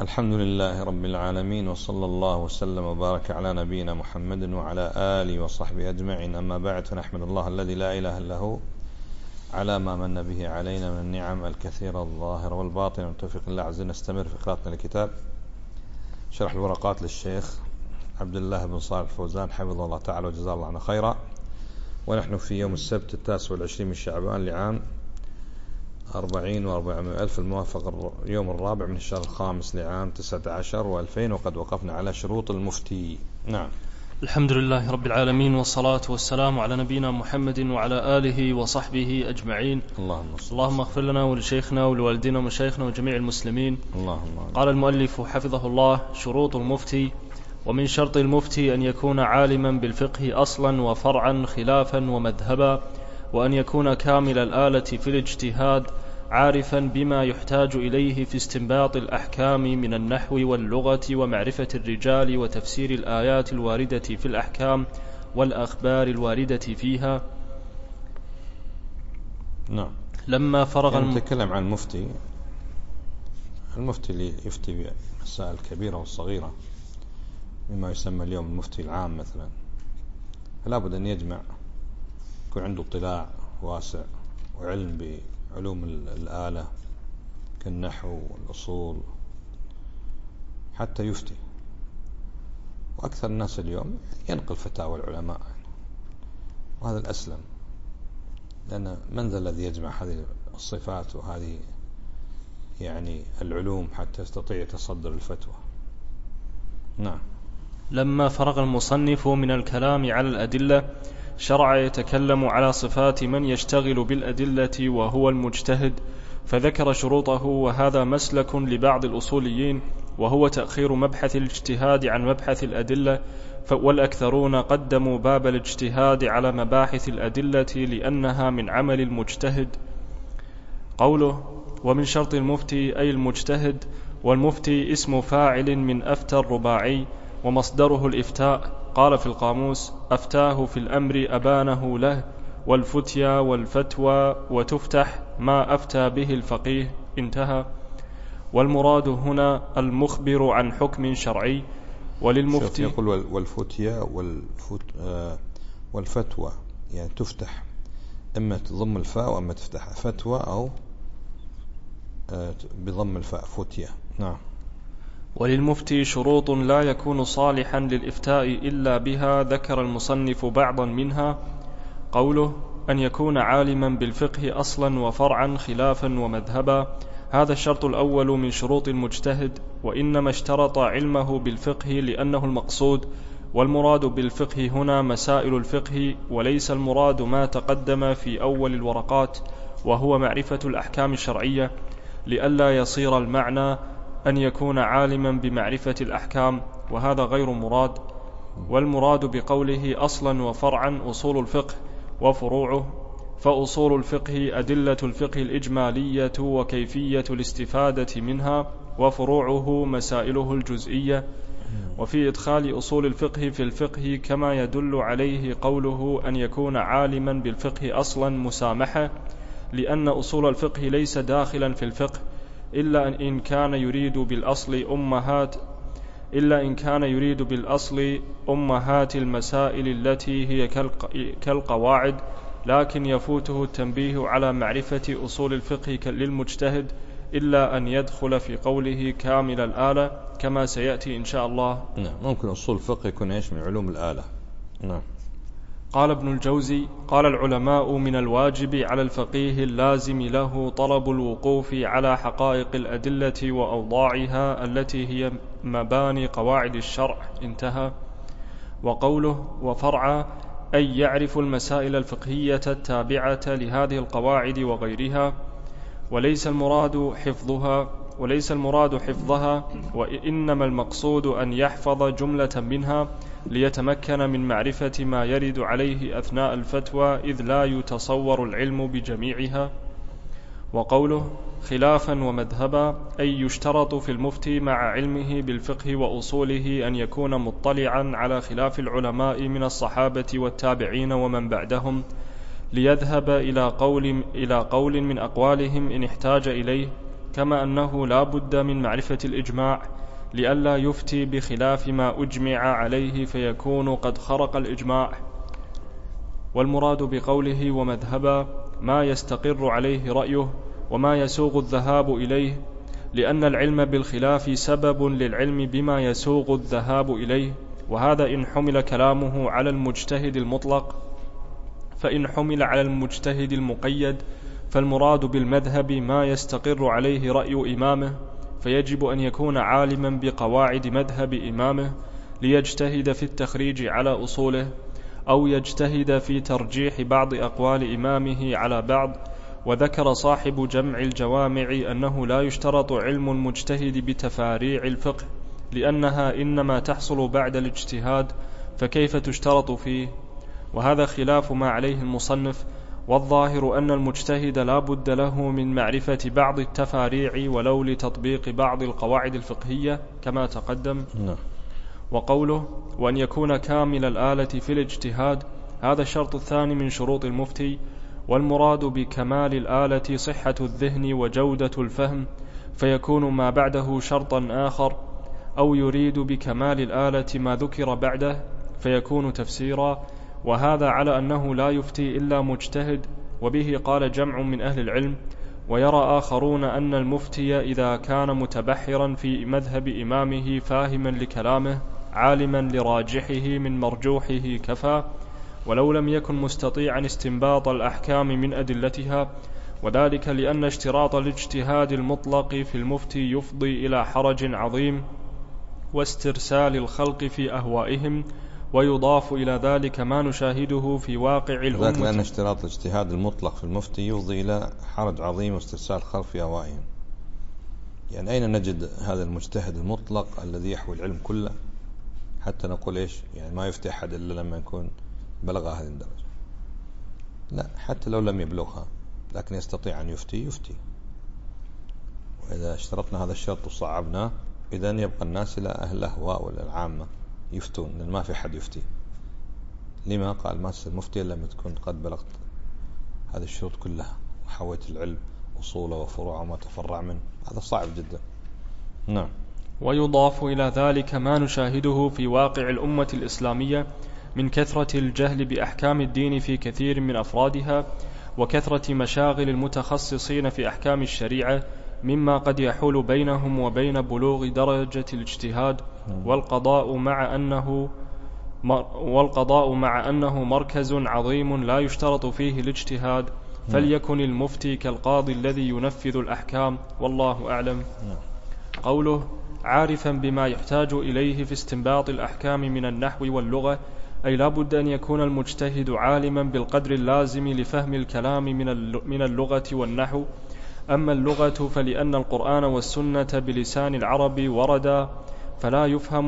الحمد لله رب العالمين، وصلى الله وسلم وبارك على نبينا محمد وعلى آله وصحبه أجمعين. أما بعد، فنحمد الله الذي لا إله إلا هو على ما من به علينا من النعم الكثيرة الظاهرة والباطنة. من توفيق الله عز وجل نستمر في قراءتنا لكتاب شرح الورقات للشيخ عبد الله بن صالح الفوزان حفظه الله تعالى وجزاه الله عنا خيرا. ونحن في يوم السبت 29 من شعبان لعام 40 و400 ألف، الموافق يوم الرابع من الشهر الخامس لعام 19 و2000، وقد وقفنا على شروط المفتي. نعم. الحمد لله رب العالمين، والصلاة والسلام على نبينا محمد وعلى آله وصحبه أجمعين. اللهم اغفر لنا ولشيخنا ولوالدنا ومشايخنا وجميع المسلمين. قال المؤلف حفظه الله: شروط المفتي. ومن شرط المفتي أن يكون عالما بالفقه أصلا وفرعا خلافا ومذهبا، وأن يكون كامل الآلة في الاجتهاد، عارفا بما يحتاج إليه في استنباط الأحكام من النحو واللغة ومعرفة الرجال وتفسير الآيات الواردة في الأحكام والأخبار الواردة فيها. نعم. لما فرغ نتكلم عن المفتي اللي يفتي بمسائل الكبيرة والصغيرة، مما يسمى اليوم المفتي العام مثلا، فلا بد أن يجمع، يكون عنده اطلاع واسع وعلم بعلوم الآلة كالنحو والأصول حتى يفتي. وأكثر الناس اليوم ينقل فتاوى العلماء، وهذا الأسلم، لأن من ذا الذي يجمع هذه الصفات وهذه العلوم حتى يستطيع يتصدر الفتوى. نعم. لما فرغ المصنف من الكلام على الأدلة، شرع يتكلم على صفات من يشتغل بالأدلة وهو المجتهد، فذكر شروطه. وهذا مسلك لبعض الأصوليين، وهو تأخير مبحث الاجتهاد عن مبحث الأدلة، والأكثرون قدموا باب الاجتهاد على مباحث الأدلة لأنها من عمل المجتهد. قوله: ومن شرط المفتي أي المجتهد. والمفتي اسم فاعل من أفتى الرباعي، ومصدره الإفتاء. قال في القاموس: أفتاه في الأمر أبانه له، والفتيا والفتوى، وتفتح ما أفتى به الفقيه. انتهى. والمراد هنا المخبر عن حكم شرعي. وللمفتي يقول والفتيا والفتوى، يعني تفتح، إما تضم الفاء وإما تفتح فتوى، أو بضم الفاء فتيا. نعم. وللمفتي شروط لا يكون صالحا للإفتاء إلا بها، ذكر المصنف بعضا منها. قوله: أن يكون عالما بالفقه أصلا وفرعا خلافا ومذهبا، هذا الشرط الأول من شروط المجتهد، وإنما اشترط علمه بالفقه لأنه المقصود. والمراد بالفقه هنا مسائل الفقه، وليس المراد ما تقدم في أول الورقات، وهو معرفة الأحكام الشرعية، لئلا يصير المعنى أن يكون عالما بمعرفة الأحكام، وهذا غير مراد. والمراد بقوله أصلا وفرعا أصول الفقه وفروعه، فأصول الفقه أدلة الفقه الإجمالية وكيفية الاستفادة منها، وفروعه مسائله الجزئية. وفي إدخال أصول الفقه في الفقه كما يدل عليه قوله أن يكون عالما بالفقه أصلا مسامحة، لأن أصول الفقه ليس داخلا في الفقه إلا إن كان يريد بالأصل أمهات المسائل التي هي كالقواعد، لكن يفوته التنبيه على معرفة أصول الفقه للمجتهد إلا أن يدخل في قوله كامل الآلة، كما سيأتي إن شاء الله. نعم. ممكن أصول الفقه يكون من علوم الآلة. نعم. قال ابن الجوزي: قال العلماء: من الواجب على الفقيه اللازم له طلب الوقوف على حقائق الأدلة وأوضاعها التي هي مباني قواعد الشرع. انتهى. وقوله وفرعا أي يعرف المسائل الفقهية التابعة لهذه القواعد وغيرها، وليس المراد حفظها، وإنما المقصود أن يحفظ جملة منها ليتمكن من معرفة ما يرد عليه أثناء الفتوى، إذ لا يتصور العلم بجميعها. وقوله خلافا ومذهبا أي يشترط في المفتي مع علمه بالفقه وأصوله أن يكون مطلعا على خلاف العلماء من الصحابة والتابعين ومن بعدهم، ليذهب إلى قول من أقوالهم إن احتاج إليه، كما أنه لا بد من معرفة الإجماع لئلا يفتي بخلاف ما أجمع عليه فيكون قد خرق الإجماع. والمراد بقوله ومذهبا ما يستقر عليه رأيه وما يسوغ الذهاب إليه، لأن العلم بالخلاف سبب للعلم بما يسوغ الذهاب إليه، وهذا إن حمل كلامه على المجتهد المطلق. فإن حمل على المجتهد المقيد فالمراد بالمذهب ما يستقر عليه رأي إمامه، فيجب أن يكون عالما بقواعد مذهب إمامه ليجتهد في التخريج على أصوله، أو يجتهد في ترجيح بعض أقوال إمامه على بعض. وذكر صاحب جمع الجوامع أنه لا يشترط علم المجتهد بتفاريع الفقه، لأنها إنما تحصل بعد الاجتهاد، فكيف تشترط فيه؟ وهذا خلاف ما عليه المصنف، والظاهر أن المجتهد لا بد له من معرفة بعض التفاريع ولو لتطبيق بعض القواعد الفقهية كما تقدم. وقوله وأن يكون كامل الآلة في الاجتهاد، هذا الشرط الثاني من شروط المفتي، والمراد بكمال الآلة صحة الذهن وجودة الفهم، فيكون ما بعده شرطا آخر، أو يريد بكمال الآلة ما ذكر بعده فيكون تفسيرا، وهذا على أنه لا يفتي إلا مجتهد، وبه قال جمع من أهل العلم. ويرى آخرون أن المفتي إذا كان متبحرا في مذهب إمامه فاهما لكلامه عالما لراجحه من مرجوحه كفى، ولو لم يكن مستطيعا استنباط الأحكام من أدلتها، وذلك لأن اشتراط الاجتهاد المطلق في المفتي يفضي إلى حرج عظيم واسترسال الخلق في أهوائهم، ويضاف إلى ذلك ما نشاهده في واقع الأمة. لأن اشتراط الاجتهاد المطلق في المفتي يفضي إلى حرج عظيم واسترسال الخلق في أهوائهم. يعني أين نجد هذا المجتهد المطلق الذي يحوي العلم كله حتى نقول إيش يعني ما يفتي أحد إلا لما يكون بلغ هذه الدرجة؟ لا، حتى لو لم يبلغها لكن يستطيع أن يفتي. وإذا اشترطنا هذا الشرط وصعبناه إذن يبقى الناس إلى أهل الأهواء ولا العامة يفتون، لأن ما في حد يفتي. لما قال ما المفتي لما تكون قد بلغت هذه الشروط كلها وحويت العلم أصوله وفروعه وما تفرع منه، هذا صعب جدا. نعم. ويضاف إلى ذلك ما نشاهده في واقع الأمة الإسلامية من كثرة الجهل بأحكام الدين في كثير من أفرادها، وكثرة مشاغل المتخصصين في أحكام الشريعة، مما قد يحول بينهم وبين بلوغ درجة الاجتهاد. والقضاء مع أنه مركز عظيم لا يشترط فيه الاجتهاد، فليكن المفتي كالقاضي الذي ينفذ الأحكام، والله أعلم. قوله عارفا بما يحتاج إليه في استنباط الأحكام من النحو واللغة، أي لا بد أن يكون المجتهد عالما بالقدر اللازم لفهم الكلام من اللغة والنحو. أما اللغة فلأن القرآن والسنة بلسان العرب وردا، فلا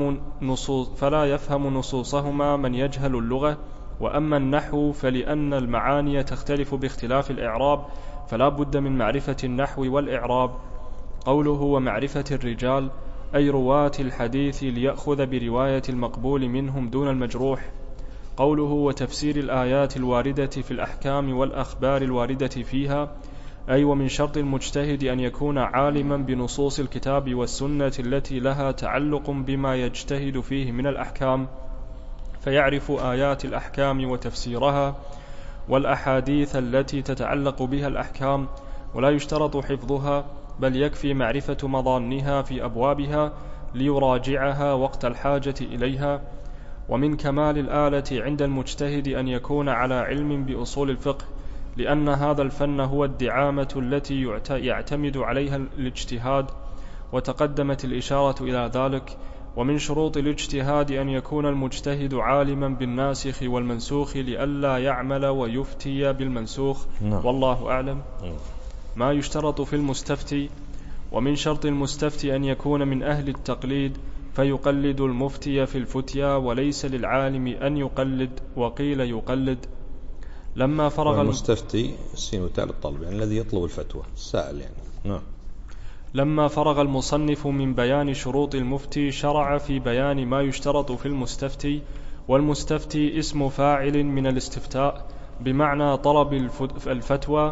يفهم نصوصهما من يجهل اللغة. وأما النحو فلأن المعاني تختلف باختلاف الإعراب، فلا بد من معرفة النحو والإعراب. قوله ومعرفة الرجال، أي رواة الحديث ليأخذ برواية المقبول منهم دون المجروح. قوله وتفسير الآيات الواردة في الأحكام والأخبار الواردة فيها، أي ومن شرط المجتهد أن يكون عالما بنصوص الكتاب والسنة التي لها تعلق بما يجتهد فيه من الأحكام، فيعرف آيات الأحكام وتفسيرها والأحاديث التي تتعلق بها الأحكام، ولا يشترط حفظها، بل يكفي معرفة مضانها في أبوابها ليراجعها وقت الحاجة إليها. ومن كمال الآلة عند المجتهد أن يكون على علم بأصول الفقه، لأن هذا الفن هو الدعامة التي يعتمد عليها الاجتهاد، وتقدمت الإشارة إلى ذلك. ومن شروط الاجتهاد أن يكون المجتهد عالما بالناسخ والمنسوخ لئلا يعمل ويفتي بالمنسوخ، والله أعلم. ما يشترط في المستفتي، ومن شرط المستفتي أن يكون من أهل التقليد فيقلد المفتي في الفتيا، وليس للعالم أن يقلد، وقيل يقلد. لما فرغ المستفتي السين وتاء الطلب، يعني الذي يطلب الفتوى، السائل يعني. نعم. لما فرغ المصنف من بيان شروط المفتي شرع في بيان ما يشترط في المستفتي. والمستفتي اسم فاعل من الاستفتاء بمعنى طلب الفتوى،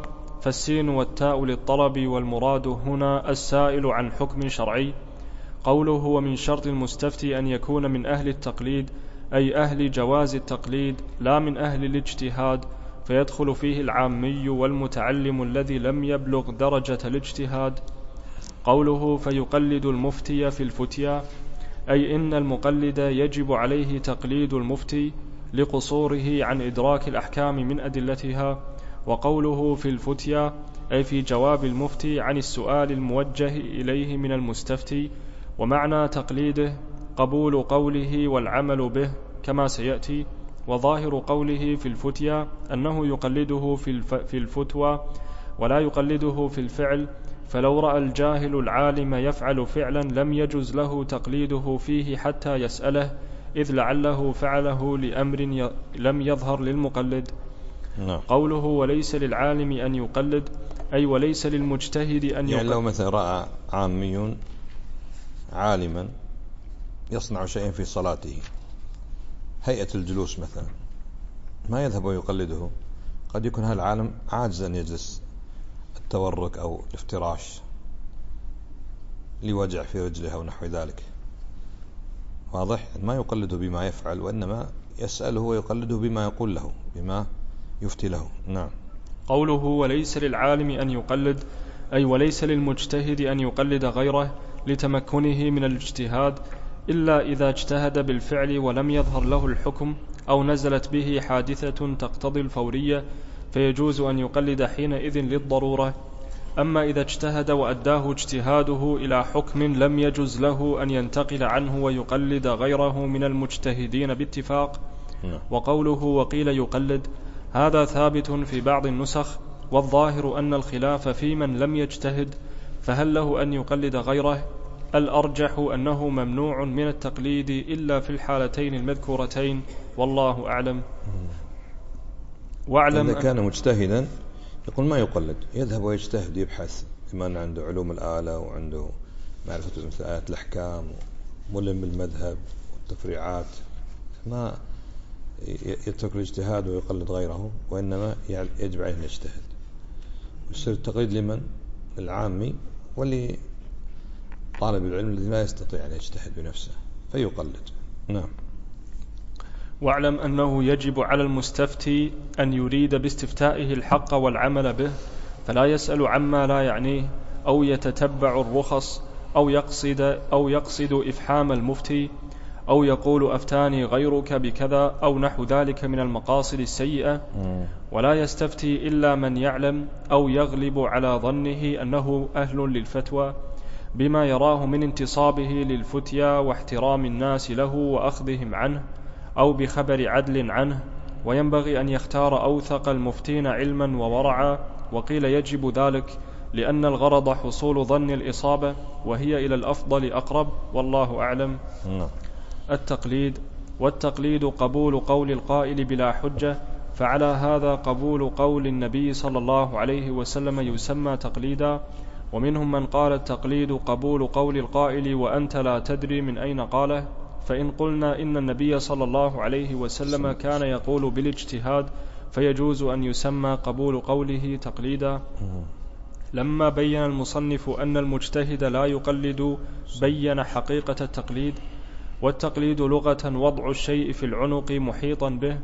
فالسين والتاء للطلب، والمراد هنا السائل عن حكم شرعي. قوله هو من شرط المستفتي أن يكون من أهل التقليد، أي أهل جواز التقليد لا من أهل الاجتهاد، فيدخل فيه العامي والمتعلم الذي لم يبلغ درجة الاجتهاد. قوله فيقلد المفتي في الفتيا، أي إن المقلد يجب عليه تقليد المفتي لقصوره عن إدراك الأحكام من أدلتها. وقوله في الفتيا أي في جواب المفتي عن السؤال الموجه إليه من المستفتي. ومعنى تقليده قبول قوله والعمل به كما سيأتي. وظاهر قوله في الفتيا أنه يقلده في الفتوى ولا يقلده في الفعل، فلو رأى الجاهل العالم يفعل فعلا لم يجز له تقليده فيه حتى يسأله، إذ لعله فعله لأمر لم يظهر للمقلد. قوله وليس للعالم أن يقلد، أي وليس للمجتهد أن يقلد. يعني لو مثلا رأى عامي عالما يصنع شيئا في صلاته، هيئة الجلوس مثلا، ما يذهب ويقلده، قد يكون هذا العالم عاجز أن يجلس التورك أو الافتراش لوجع في رجله أو نحو ذلك، واضح؟ ما يقلده بما يفعل، وإنما يسأله ويقلده بما يقول له، بما يفتي له. نعم. قوله وليس للعالم أن يقلد، أي وليس للمجتهد أن يقلد غيره لتمكنه من الاجتهاد، إلا إذا اجتهد بالفعل ولم يظهر له الحكم أو نزلت به حادثة تقتضي الفورية، فيجوز أن يقلد حينئذ للضرورة. أما إذا اجتهد وأداه اجتهاده إلى حكم لم يجوز له أن ينتقل عنه ويقلد غيره من المجتهدين باتفاق. وقوله وقيل يقلد هذا ثابت في بعض النسخ، والظاهر أن الخلاف في من لم يجتهد، فهل له أن يقلد غيره؟ الأرجح أنه ممنوع من التقليد إلا في الحالتين المذكورتين، والله أعلم. واعلم إذا كان مجتهدا يقول ما يقلد، يذهب ويجتهد يبحث، بما أن عنده علوم الآلة وعنده معرفة مثل آيات الأحكام وملم بالمذهب والتفريعات، ما يترك الاجتهاد ويقلد غيره، وإنما يجب عليه أن يجتهد. ويصير التقليد لمن؟ للعامي ولطالب العلم الذي لا يستطيع أن يجتهد بنفسه فيقلد. نعم. واعلم أنه يجب على المستفتي أن يريد باستفتائه الحق والعمل به، فلا يسأل عما لا يعنيه أو يتتبع الرخص أو يقصد إفحام المفتي أو يقول أفتاني غيرك بكذا أو نحو ذلك من المقاصد السيئة. ولا يستفتي إلا من يعلم أو يغلب على ظنه أنه أهل للفتوى بما يراه من انتصابه للفتيا واحترام الناس له وأخذهم عنه، أو بخبر عدل عنه. وينبغي أن يختار أوثق المفتين علما وورعا. وقيل يجب ذلك لأن الغرض حصول ظن الإصابة، وهي إلى الأفضل أقرب، والله أعلم. التقليد. والتقليد قبول قول القائل بلا حجة، فعلى هذا قبول قول النبي صلى الله عليه وسلم يسمى تقليدا. ومنهم من قال التقليد قبول قول القائل وأنت لا تدري من أين قاله، فإن قلنا إن النبي صلى الله عليه وسلم كان يقول بالاجتهاد فيجوز أن يسمى قبول قوله تقليدا. لما بين المصنف أن المجتهد لا يقلد بين حقيقة التقليد. والتقليد لغة وضع الشيء في العنق محيطا به،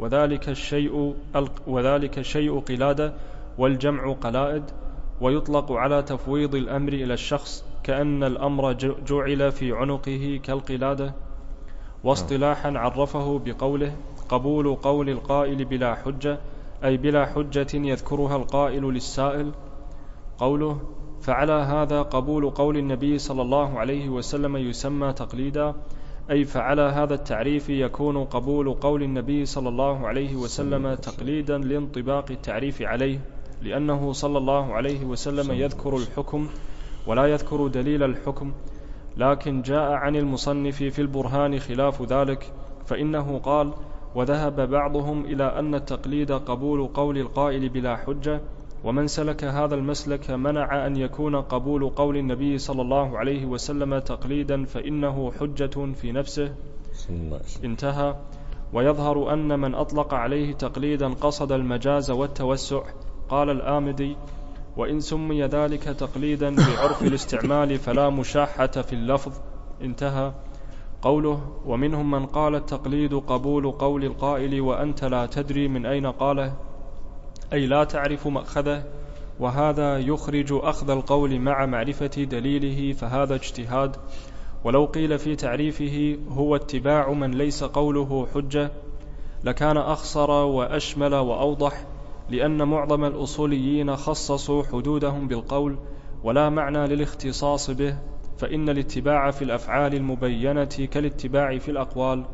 وذلك الشيء قلادة، والجمع قلائد. ويطلق على تفويض الأمر إلى الشخص كأن الأمر جعل في عنقه كالقلادة. واصطلاحا عرفه بقوله قبول قول القائل بلا حجة، أي بلا حجة يذكرها القائل للسائل. قوله فعلى هذا قبول قول النبي صلى الله عليه وسلم يسمى تقليدا، أي فعلى هذا التعريف يكون قبول قول النبي صلى الله عليه وسلم تقليدا لانطباق التعريف عليه، لأنه صلى الله عليه وسلم يذكر الحكم ولا يذكر دليل الحكم. لكن جاء عن المصنف في البرهان خلاف ذلك، فإنه قال وذهب بعضهم إلى أن التقليد قبول قول القائل بلا حجة، ومن سلك هذا المسلك منع أن يكون قبول قول النبي صلى الله عليه وسلم تقليدا، فإنه حجة في نفسه. انتهى. ويظهر أن من أطلق عليه تقليدا قصد المجاز والتوسع، قال الآمدي: وإن سمي ذلك تقليدا بعرف الاستعمال فلا مشاحة في اللفظ. انتهى. قوله: ومنهم من قال التقليد قبول قول القائل وأنت لا تدري من أين قاله، أي لا تعرف مأخذه، وهذا يخرج أخذ القول مع معرفة دليله، فهذا اجتهاد. ولو قيل في تعريفه هو اتباع من ليس قوله حجة لكان أخصر وأشمل وأوضح، لأن معظم الأصوليين خصصوا حدودهم بالقول ولا معنى للاختصاص به، فإن الاتباع في الأفعال المبينة كالاتباع في الأقوال،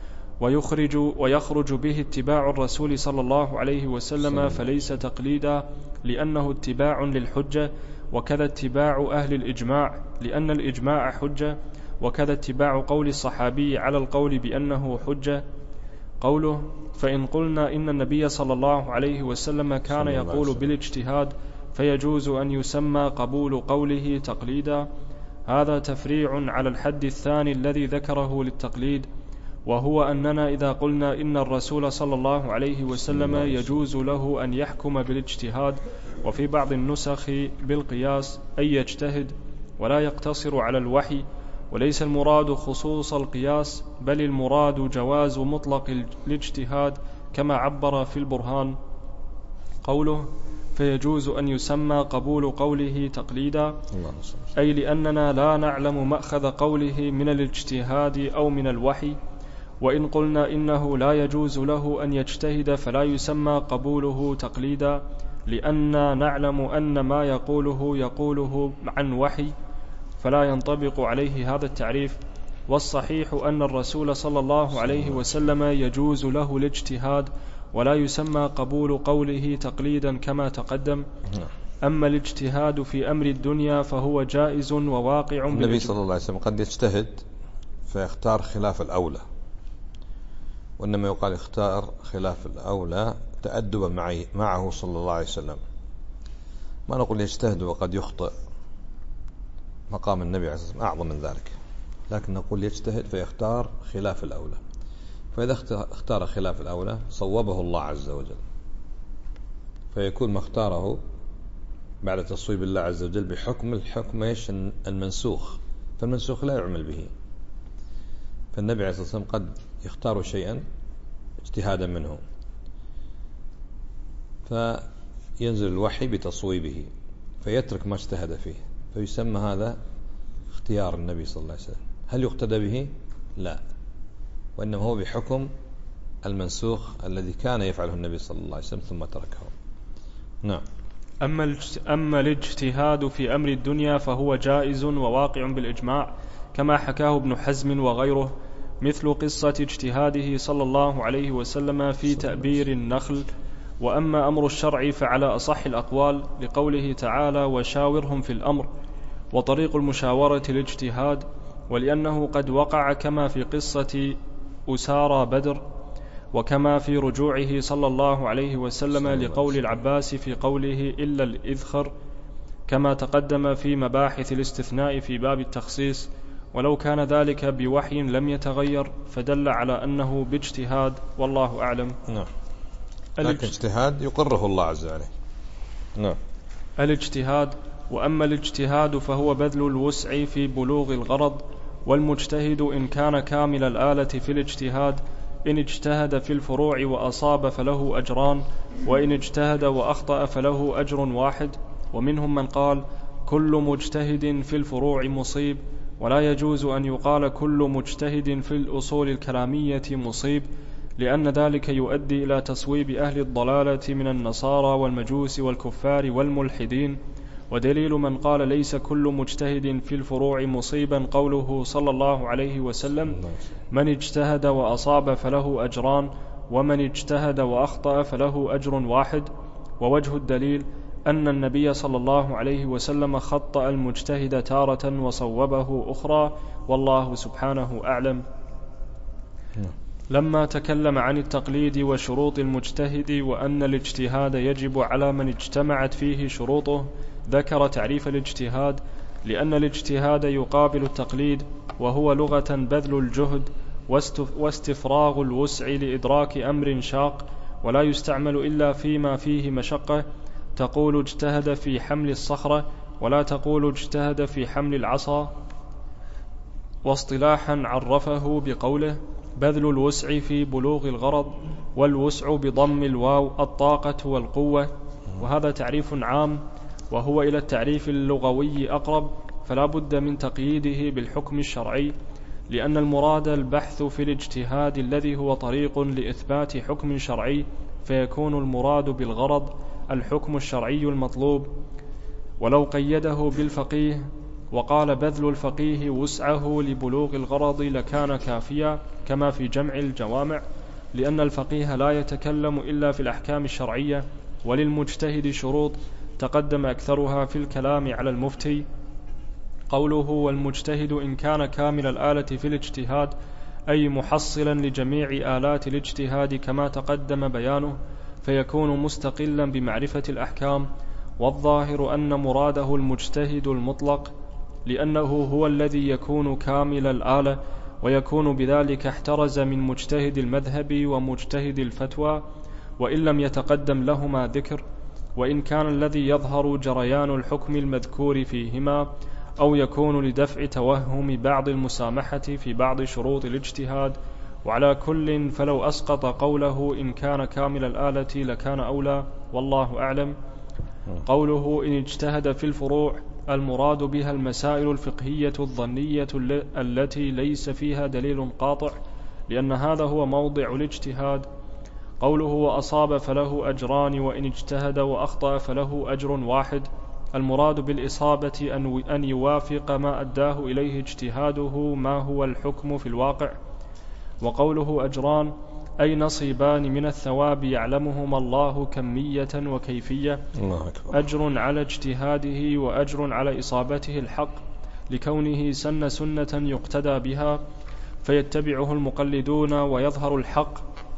ويخرج به اتباع الرسول صلى الله عليه وسلم فليس تقليدا لأنه اتباع للحجة، وكذا اتباع أهل الإجماع لأن الإجماع حجة، وكذا اتباع قول الصحابي على القول بأنه حجة. قوله: فإن قلنا إن النبي صلى الله عليه وسلم كان يقول بالاجتهاد فيجوز أن يسمى قبول قوله تقليدا، هذا تفريع على الحد الثاني الذي ذكره للتقليد، وهو أننا إذا قلنا إن الرسول صلى الله عليه وسلم يجوز له أن يحكم بالاجتهاد، وفي بعض النسخ بالقياس، أي يجتهد ولا يقتصر على الوحي، وليس المراد خصوص القياس، بل المراد جواز مطلق الاجتهاد كما عبر في البرهان. قوله: فيجوز أن يسمى قبول قوله تقليدا، أي لأننا لا نعلم مأخذ قوله من الاجتهاد أو من الوحي. وإن قلنا إنه لا يجوز له أن يجتهد فلا يسمى قبوله تقليدا، لأننا نعلم أن ما يقوله عن وحي، فلا ينطبق عليه هذا التعريف. والصحيح أن الرسول صلى الله عليه وسلم يجوز له الاجتهاد ولا يسمى قبول قوله تقليدا كما تقدم. أما الاجتهاد في أمر الدنيا فهو جائز وواقع. النبي صلى الله عليه وسلم قد يجتهد فيختار خلاف الأولى، وإنما يقال اختار خلاف الأولى تأدبا معه صلى الله عليه وسلم، ما نقول يجتهد وقد يخطئ، مقام النبي عليه الصلاة والسلام أعظم من ذلك، لكن نقول يجتهد فيختار خلاف الأولى، فإذا اختار خلاف الأولى صوبه الله عز وجل، فيكون ما اختاره بعد تصويب الله عز وجل بحكم الحكم المنسوخ، فالمنسوخ لا يعمل به. فالنبي عليه الصلاة والسلام قد يختار شيئا اجتهادا منه، فينزل الوحي بتصويبه فيترك ما اجتهد فيه، فيسمى هذا اختيار النبي صلى الله عليه وسلم. هل يقتدى به؟ لا، وإنما هو بحكم المنسوخ الذي كان يفعله النبي صلى الله عليه وسلم ثم تركه. نعم. أما الاجتهاد في أمر الدنيا فهو جائز وواقع بالإجماع، كما حكاه ابن حزم وغيره، مثل قصة اجتهاده صلى الله عليه وسلم في تأبير النخل. وأما أمر الشرع فعلى أصح الأقوال، لقوله تعالى: وشاورهم في الأمر، وطريق المشاورة الاجتهاد، ولأنه قد وقع كما في قصة أسارى بدر، وكما في رجوعه صلى الله عليه وسلم لقول العباس في قوله إلا الإذخر، كما تقدم في مباحث الاستثناء في باب التخصيص. ولو كان ذلك بوحي لم يتغير، فدل على أنه باجتهاد، والله أعلم. نعم. لكن اجتهاد يقره الله عز وجل. نعم. الاجتهاد. وأما الاجتهاد فهو بذل الوسع في بلوغ الغرض، والمجتهد إن كان كامل الآلة في الاجتهاد، إن اجتهد في الفروع وأصاب فله أجران، وإن اجتهد وأخطأ فله أجر واحد. ومنهم من قال: كل مجتهد في الفروع مصيب، ولا يجوز أن يقال كل مجتهد في الأصول الكلامية مصيب، لأن ذلك يؤدي إلى تصويب أهل الضلالة من النصارى والمجوس والكفار والملحدين. ودليل من قال ليس كل مجتهد في الفروع مصيبا قوله صلى الله عليه وسلم: من اجتهد وأصاب فله أجران، ومن اجتهد وأخطأ فله أجر واحد. ووجه الدليل أن النبي صلى الله عليه وسلم خطأ المجتهد تارة وصوبه أخرى، والله سبحانه أعلم. لما تكلم عن التقليد وشروط المجتهد وأن الاجتهاد يجب على من اجتمعت فيه شروطه، ذكر تعريف الاجتهاد، لأن الاجتهاد يقابل التقليد، وهو لغة بذل الجهد واستفراغ الوسع لإدراك أمر شاق، ولا يستعمل إلا فيما فيه مشقة. تقول اجتهد في حمل الصخرة ولا تقول اجتهد في حمل العصا. واصطلاحا عرفه بقوله بذل الوسع في بلوغ الغرض، والوسع بضم الواو الطاقة والقوة، وهذا تعريف عام وهو إلى التعريف اللغوي أقرب، فلا بد من تقييده بالحكم الشرعي، لأن المراد البحث في الاجتهاد الذي هو طريق لإثبات حكم شرعي، فيكون المراد بالغرض الحكم الشرعي المطلوب. ولو قيده بالفقيه وقال بذل الفقيه وسعه لبلوغ الغرض لكان كافيا، كما في جمع الجوامع، لأن الفقيه لا يتكلم إلا في الأحكام الشرعية، وللمجتهد شروط تقدم أكثرها في الكلام على المفتي. قوله والمجتهد إن كان كامل الآلة في الاجتهاد، أي محصلا لجميع آلات الاجتهاد كما تقدم بيانه، فيكون مستقلا بمعرفة الأحكام. والظاهر أن مراده المجتهد المطلق، لأنه هو الذي يكون كامل الآلة، ويكون بذلك احترز من مجتهد المذهب ومجتهد الفتوى، وإن لم يتقدم لهما ذكر، وإن كان الذي يظهر جريان الحكم المذكور فيهما، أو يكون لدفع توهم بعض المسامحة في بعض شروط الاجتهاد. وعلى كل فلو أسقط قوله إن كان كامل الآلة لكان أولى، والله أعلم. قوله إن اجتهد في الفروع، المراد بها المسائل الفقهية الظنية التي ليس فيها دليل قاطع، لأن هذا هو موضع الاجتهاد. قوله وأصاب فله أجران، وإن اجتهد وأخطأ فله أجر واحد، المراد بالإصابة أن يوافق ما أداه إليه اجتهاده ما هو الحكم في الواقع. وقوله أجران أي نصيبان من الثواب يعلمهما الله كمية وكيفية، أجر على اجتهاده وأجر على إصابته الحق، لكونه سن سنة يقتدى بها فيتبعه المقلدون ويظهر الحق.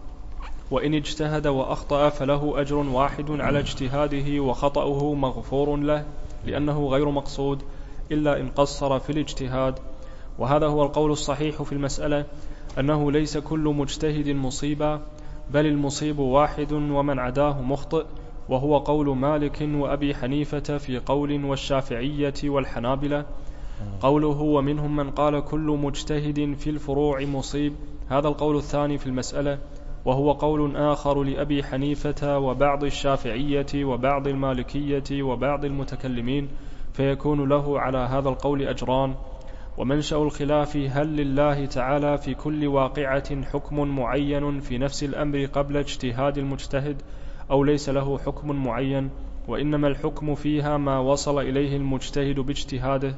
وإن اجتهد وأخطأ فله أجر واحد على اجتهاده، وخطأه مغفور له لأنه غير مقصود إلا إن قصر في الاجتهاد. وهذا هو القول الصحيح في المسألة، أنه ليس كل مجتهد مصيبا، بل المصيب واحد ومن عداه مخطئ، وهو قول مالك وأبي حنيفة في قول، والشافعية والحنابلة. قوله ومنهم من قال كل مجتهد في الفروع مصيب، هذا القول الثاني في المسألة، وهو قول آخر لأبي حنيفة وبعض الشافعية وبعض المالكية وبعض المتكلمين، فيكون له على هذا القول أجران. ومنشأ الخلاف هل لله تعالى في كل واقعة حكم معين في نفس الأمر قبل اجتهاد المجتهد، أو ليس له حكم معين، وإنما الحكم فيها ما وصل إليه المجتهد باجتهاده.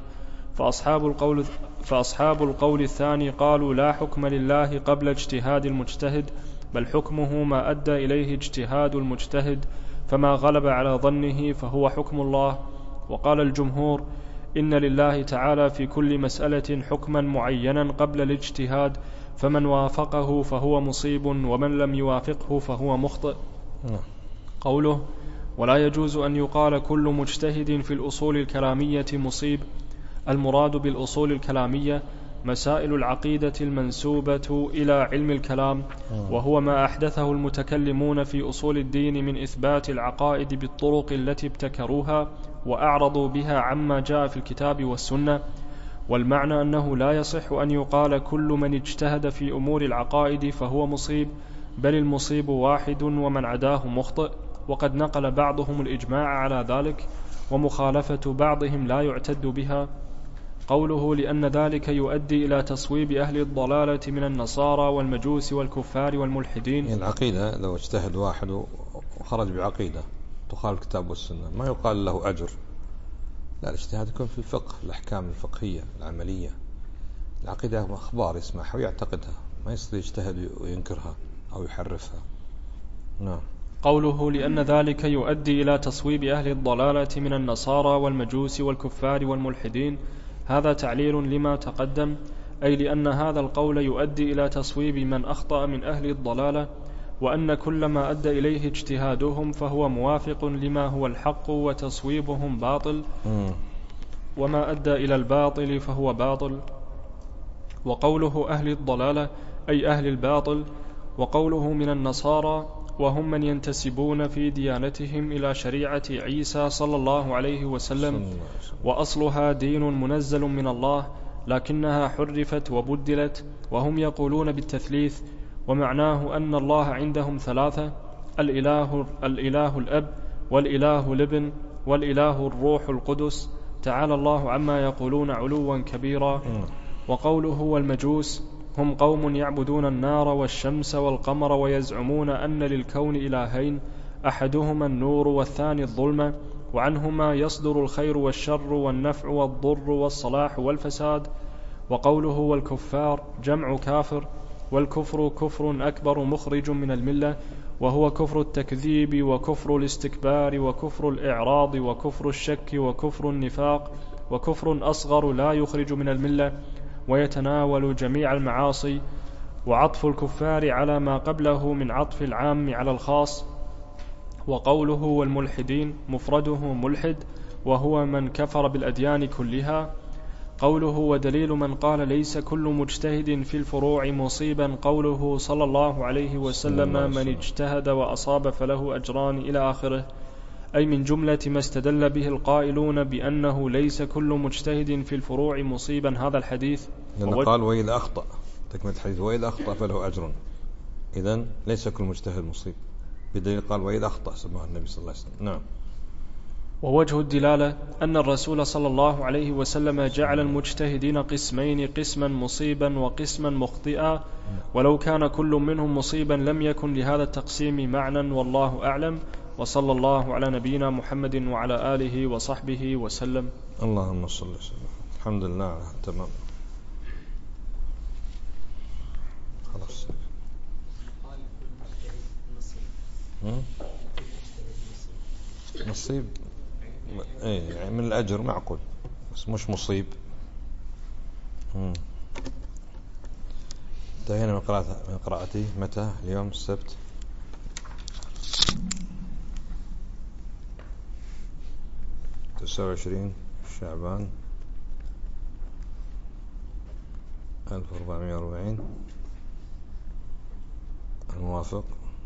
فأصحاب القول الثاني قالوا لا حكم لله قبل اجتهاد المجتهد، بل حكمه ما أدى إليه اجتهاد المجتهد، فما غلب على ظنه فهو حكم الله. وقال الجمهور إن لله تعالى في كل مسألة حكما معينا قبل الاجتهاد، فمن وافقه فهو مصيب، ومن لم يوافقه فهو مخطئ. قوله ولا يجوز أن يقال كل مجتهد في الأصول الكلامية مصيب، المراد بالأصول الكلامية مسائل العقيدة المنسوبة إلى علم الكلام، وهو ما أحدثه المتكلمون في أصول الدين من إثبات العقائد بالطرق التي ابتكروها وأعرضوا بها عما جاء في الكتاب والسنة. والمعنى أنه لا يصح أن يقال كل من اجتهد في أمور العقائد فهو مصيب، بل المصيب واحد ومن عداه مخطئ، وقد نقل بعضهم الإجماع على ذلك، ومخالفة بعضهم لا يعتد بها. قوله لأن ذلك يؤدي إلى تصويب أهل الضلالة من النصارى والمجوس والكفار والملحدين. العقيدة لو اجتهد واحد وخرج بعقيدة تخالف الكتاب والسنة ما يقال له أجر، لا، الاجتهاد يكون في الفقه، الأحكام الفقهية العملية. العقيدة أخبار يسمعها ويعتقدها، ما يستطيع يجتهد وينكرها أو يحرفها. نعم. قوله لأن ذلك يؤدي إلى تصويب أهل الضلالة من النصارى والمجوس والكفار والملحدين، هذا تعليل لما تقدم، أي لأن هذا القول يؤدي إلى تصويب من أخطأ من أهل الضلالة، وأن كل ما أدى إليه اجتهادهم فهو موافق لما هو الحق، وتصويبهم باطل، وما أدى إلى الباطل فهو باطل. وقوله أهل الضلالة أي أهل الباطل، وقوله من النصارى وهم من ينتسبون في ديانتهم إلى شريعة عيسى صلى الله عليه وسلم، وأصلها دين منزل من الله لكنها حرفت وبدلت، وهم يقولون بالتثليث، ومعناه أن الله عندهم ثلاثة: الإله الأب، والإله الابن، والإله الروح القدس، تعالى الله عما يقولون علوا كبيرا. وقوله والمجوس هم قوم يعبدون النار والشمس والقمر، ويزعمون أن للكون إلهين، أحدهما النور والثاني الظلمة، وعنهما يصدر الخير والشر والنفع والضر والصلاح والفساد. وقوله والكفار جمع كافر، والكفر كفر أكبر مخرج من الملة، وهو كفر التكذيب وكفر الاستكبار وكفر الإعراض وكفر الشك وكفر النفاق، وكفر أصغر لا يخرج من الملة ويتناول جميع المعاصي. وعطف الكفار على ما قبله من عطف العام على الخاص. وقوله والملحدين مفرده ملحد، وهو من كفر بالأديان كلها. قوله ودليل من قال ليس كل مجتهد في الفروع مصيبا، قوله صلى الله عليه وسلم من اجتهد وأصاب فله أجران إلى آخره، أي من جملة ما استدل به القائلون بأنه ليس كل مجتهد في الفروع مصيبا هذا الحديث. لأنه قال وإذا أخطأ، تكمل الحديث وإذا أخطأ فله أجر، إذن ليس كل مجتهد مصيب، بدليل قال وإذا أخطأ سماه النبي صلى الله عليه وسلم. نعم. ووجه الدلالة أن الرسول صلى الله عليه وسلم جعل المجتهدين قسمين، قسما مصيبا وقسما مخطئا، ولو كان كل منهم مصيبا لم يكن لهذا التقسيم معنى، والله أعلم. وصلى الله على نبينا محمد وعلى آله وصحبه وسلم. اللهم صل وسلم. الحمد لله. تمام. خلاص. نصيب ايه يعني من الأجر معقول، بس مش مصيب. انتهينا من قراءتي. متى؟ اليوم السبت 29 شعبان 1440 الموافق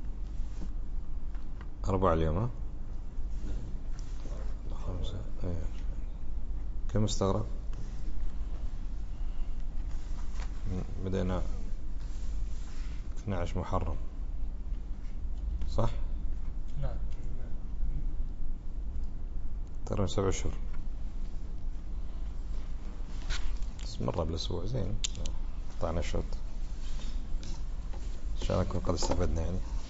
4 اليوم. 5 كم استغرق؟ بدأنا 12 محرم صح؟ نعم. ترى 7 شهور، بس مرة بالأسبوع زين. قطعنا شوط إن شاء الله نكون قد استفدنا يعني.